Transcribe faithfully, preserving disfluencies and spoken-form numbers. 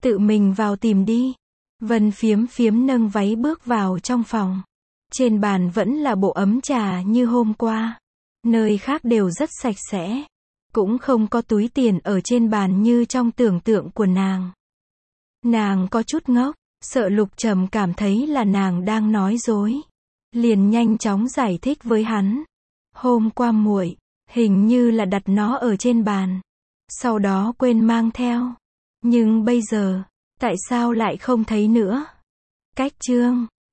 Tự mình vào tìm đi. Vân phiếm phiếm nâng váy bước vào trong phòng. Trên bàn vẫn là bộ ấm trà như hôm qua. Nơi khác đều rất sạch sẽ. Cũng không có túi tiền ở trên bàn như trong tưởng tượng của nàng. Nàng có chút ngốc, sợ Lục Trầm cảm thấy là nàng đang nói dối. Liền nhanh chóng giải thích với hắn. Hôm qua muội, hình như là đặt nó ở trên bàn. Sau đó quên mang theo. Nhưng bây giờ, tại sao lại không thấy nữa? Cách chương